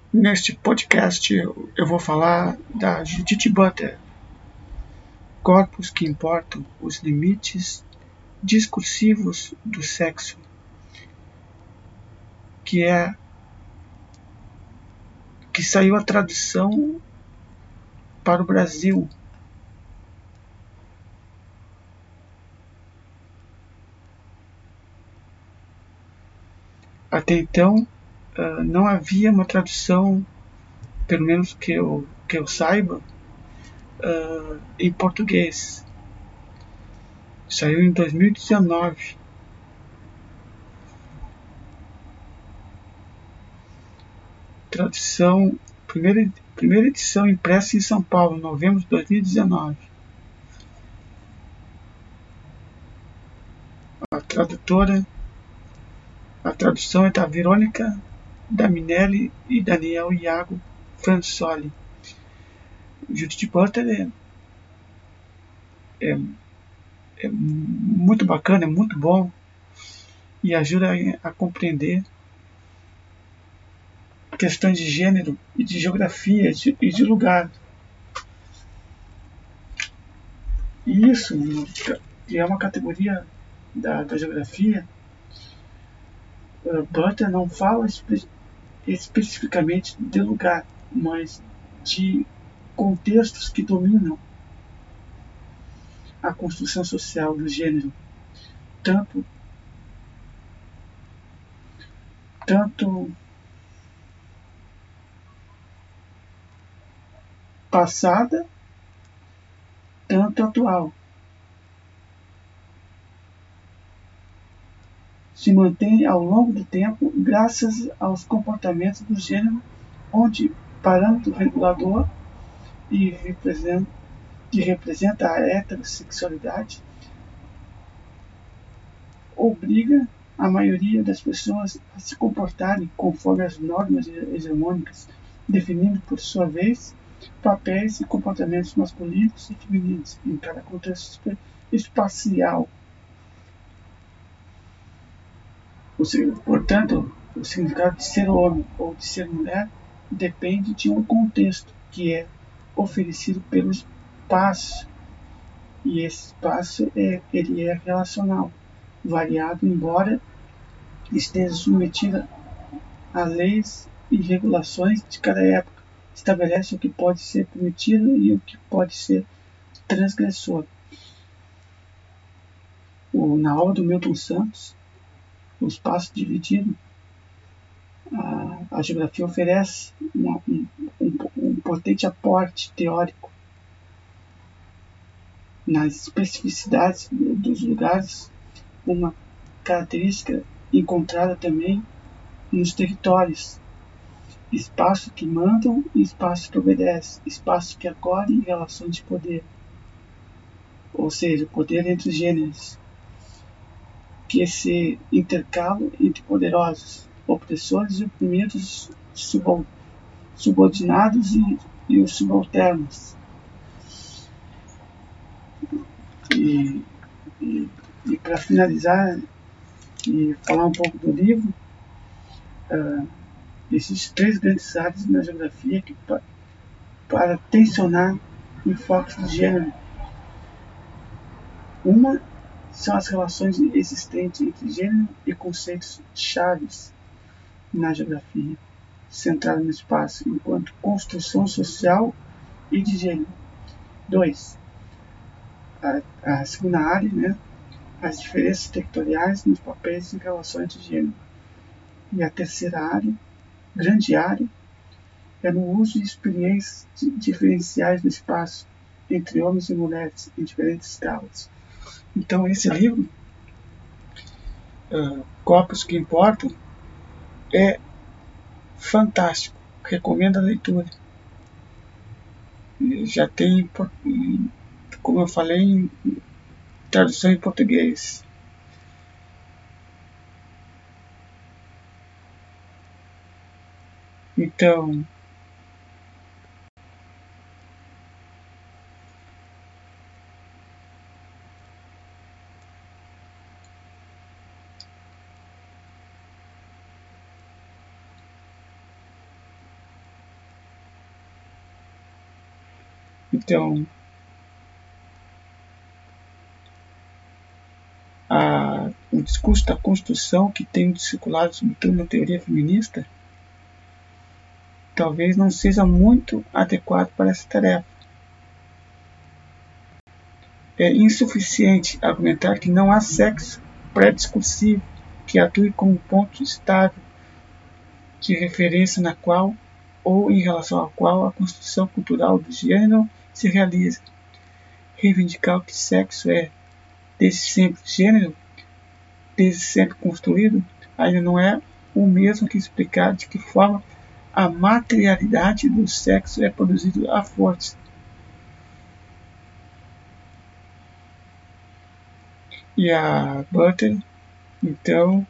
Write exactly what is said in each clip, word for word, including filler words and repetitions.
Neste podcast eu, eu vou falar da Judith Butler, Corpos que Importam, os Limites Discursivos do Sexo, que é que saiu a tradução para o Brasil. Até então uh, não havia uma tradução, pelo menos que eu, que eu saiba, uh, em português. Saiu em dois mil e dezenove. Tradução, primeira, primeira edição impressa em São Paulo, novembro de dois mil e dezenove. A tradutora, a tradução é da Verônica Daminelli e Daniel Iago Fransoli. Judith Butler é, é, é muito bacana, é muito bom e ajuda a, a compreender questões de gênero e de geografia e de lugar. E isso, que é uma categoria da, da geografia, uh, Butler não fala espe especificamente de lugar, mas de contextos que dominam a construção social do gênero, tanto tanto passada, tanto atual. Se mantém ao longo do tempo graças aos comportamentos do gênero, onde parâmetro regulador e representa, que representa a heterossexualidade obriga a maioria das pessoas a se comportarem conforme as normas hegemônicas, definindo, por sua vez, papéis e comportamentos masculinos e femininos em cada contexto espacial. Portanto, o significado de ser homem ou de ser mulher depende de um contexto que é oferecido pelo espaço, e esse espaço é, ele é relacional, variado, embora esteja submetido a leis e regulações de cada época, estabelece o que pode ser permitido e o que pode ser transgressor. O, na aula do Milton Santos, o espaço dividido, a, a geografia oferece uma, um, um, um potente aporte teórico nas especificidades dos lugares, uma característica encontrada também nos territórios: espaço que mandam e espaço que obedece, espaço que acolhe e relações de poder, ou seja, poder entre os gêneros, que se intercalam entre poderosos, opressores e oprimidos, subordinados e, e os subalternos. E, e, e para finalizar e falar um pouco do livro, uh, esses três grandes áreas na geografia que, pa, para tensionar enfoques de gênero. Uma são as relações existentes entre gênero e conceitos chaves na geografia, centrado no espaço, enquanto construção social e de gênero. Dois, a, a segunda área, né, as diferenças territoriais nos papéis e relações de gênero. E a terceira área, grande área, é no uso de experiências diferenciais do espaço entre homens e mulheres em diferentes escalas. Então esse livro, uh, Corpos que Importam, é fantástico, recomendo a leitura. Já tem, como eu falei, tradução em português. Então, Então, a, o discurso da construção que tem circulado sobre uma teoria feminista talvez não seja muito adequado para essa tarefa. É insuficiente argumentar que não há sexo pré-discursivo que atue como ponto estável de referência na qual ou em relação ao qual a construção cultural do gênero se realiza. Reivindicar que sexo é, desde sempre, gênero, desde sempre construído, ainda não é o mesmo que explicar de que forma a materialidade do sexo é produzido à força. E a Butler, então,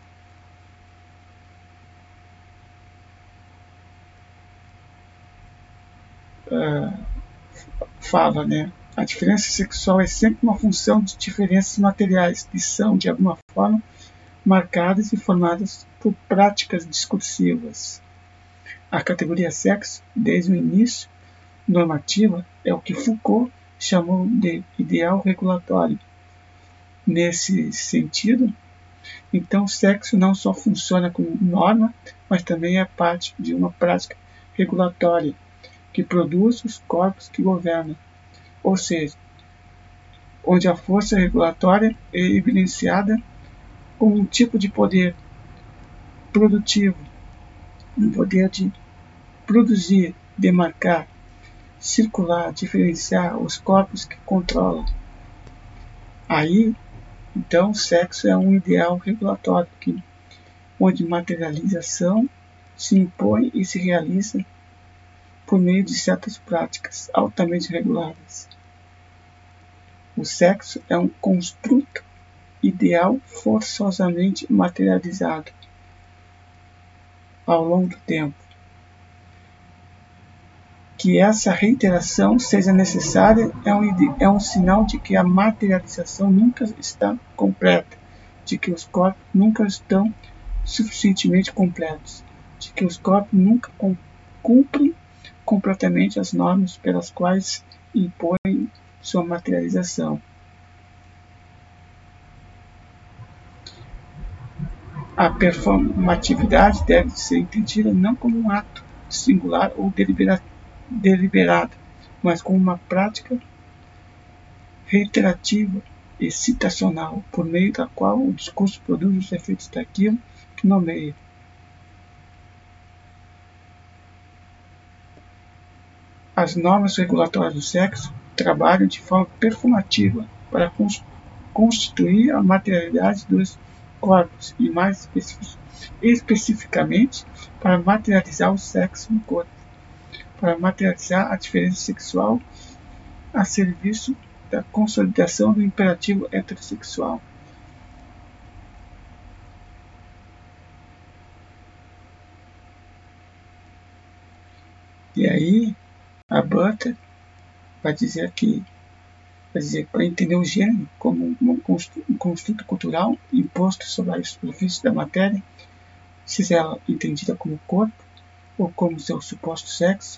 uh, fala, né? A diferença sexual é sempre uma função de diferenças materiais que são, de alguma forma, marcadas e formadas por práticas discursivas. A categoria sexo, desde o início, normativa, é o que Foucault chamou de ideal regulatório. Nesse sentido, então o sexo não só funciona como norma, mas também é parte de uma prática regulatória que produz os corpos que governam, ou seja, onde a força regulatória é evidenciada como um tipo de poder produtivo, um poder de produzir, demarcar, circular, diferenciar os corpos que controlam. Aí, então, o sexo é um ideal regulatório, que, onde materialização se impõe e se realiza por meio de certas práticas altamente reguladas. O sexo é um construto ideal forçosamente materializado ao longo do tempo. Que essa reiteração seja necessária é um, é um sinal de que a materialização nunca está completa, de que os corpos nunca estão suficientemente completos, de que os corpos nunca cumprem completamente as normas pelas quais impõem sua materialização. A performatividade deve ser entendida não como um ato singular ou deliberado, mas como uma prática reiterativa e citacional, por meio da qual o discurso produz os efeitos daquilo que nomeia. As normas regulatórias do sexo trabalham de forma performativa para constituir a materialidade dos corpos e, mais especificamente, para materializar o sexo no corpo, para materializar a diferença sexual a serviço da consolidação do imperativo heterossexual. E aí, a Butler vai dizer que vai dizer para entender o gênero como um construto cultural imposto sobre a superfície da matéria, seja ela entendida como corpo ou como seu suposto sexo,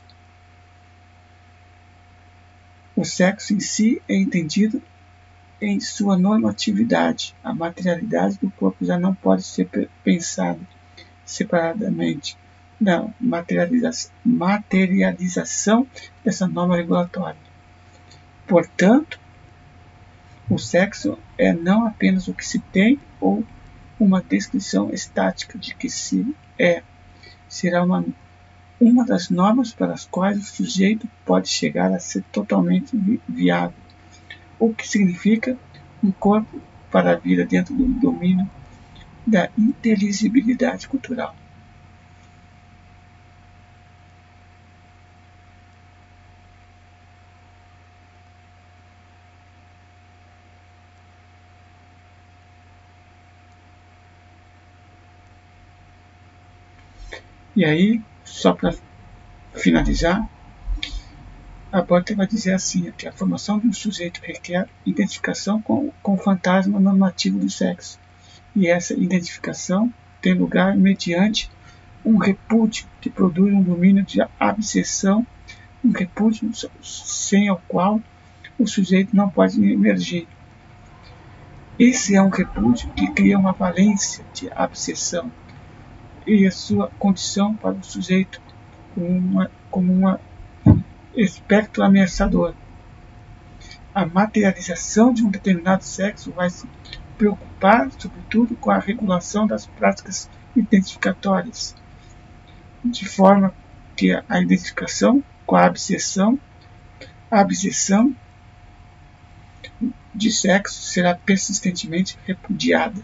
o sexo em si é entendido em sua normatividade. A materialidade do corpo já não pode ser pensada separadamente da materialização, materialização dessa norma regulatória. Portanto, o sexo é não apenas o que se tem ou uma descrição estática de que se é. Será uma, uma das normas pelas quais o sujeito pode chegar a ser totalmente viável, o que significa um corpo para a vida dentro do domínio da inteligibilidade cultural. E aí, só para finalizar, a Butler vai dizer assim, que a formação de um sujeito requer identificação com, com o fantasma normativo do sexo. E essa identificação tem lugar mediante um repúdio que produz um domínio de absessão um repúdio sem o qual o sujeito não pode emergir. Esse é um repúdio que cria uma valência de absceção e a sua condição para o sujeito como uma, como uma espectro ameaçador. A materialização de um determinado sexo vai se preocupar, sobretudo, com a regulação das práticas identificatórias, de forma que a identificação com a absceção, a absceção de sexo será persistentemente repudiada.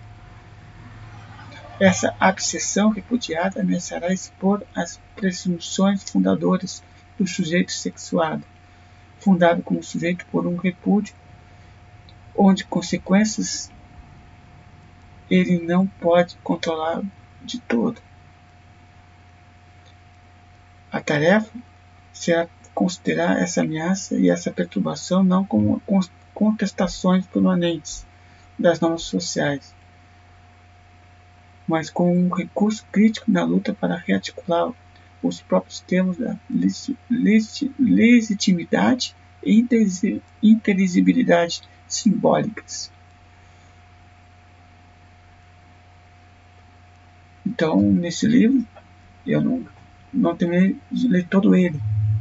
Essa absceção repudiada ameaçará expor as presunções fundadoras do sujeito sexuado, fundado como sujeito por um repúdio, onde consequências ele não pode controlar de todo. A tarefa será considerar essa ameaça e essa perturbação não como contestações permanentes das normas sociais, mas como um recurso crítico na luta para rearticular os próprios termos da legitimidade e inteligibilidade simbólicas. Então, nesse livro, eu não, não terminei de ler todo ele,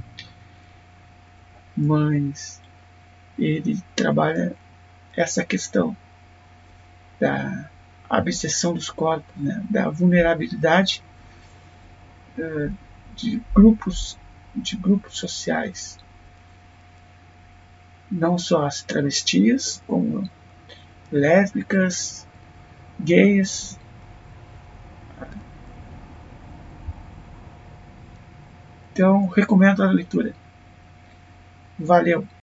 mas ele trabalha essa questão da absceção dos corpos, né, da vulnerabilidade uh, de grupos de grupos sociais, não só as travestis, como lésbicas, gays. Então, recomendo a leitura. Valeu!